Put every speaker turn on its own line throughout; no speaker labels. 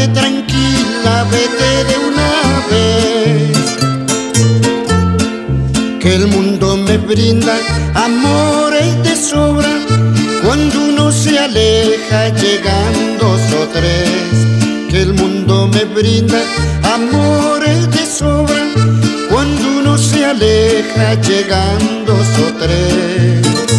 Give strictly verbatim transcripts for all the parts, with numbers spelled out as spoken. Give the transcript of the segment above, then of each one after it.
Andate tranquila, vete de una vez, que el mundo me brinda amores de sobra. Cuando uno se aleja llegan dos o tres, que el mundo me brinda amores de sobra. Cuando uno se aleja llegan dos o tres.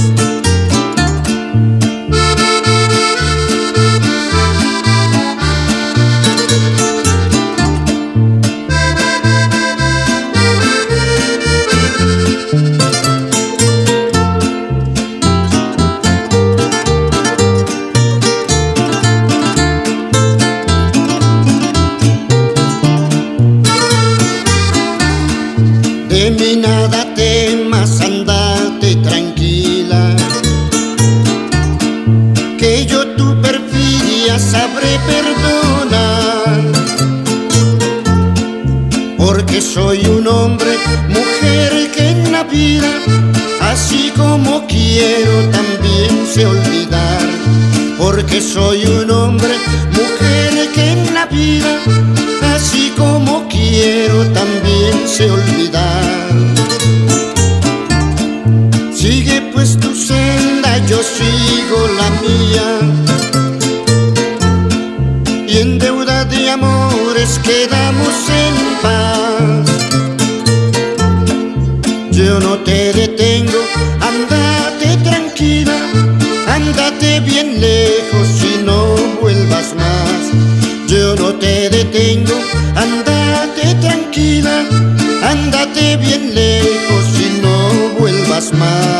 De mí nada temas, andate tranquila, que yo tu perfidia sabré perdonar, porque soy un hombre, mujer que en la vida, así como quiero también sé olvidar, porque soy un hombre, mujer que en la vida, así como quiero también sé olvidar. Sigue pues tu senda, yo sigo la mía, y en deuda de amores quedamos en paz. Yo no te detengo, andate tranquila, andate bien lejos y no vuelvas más. Yo no te detengo, andate tranquila, andate bien lejos y no vuelvas más.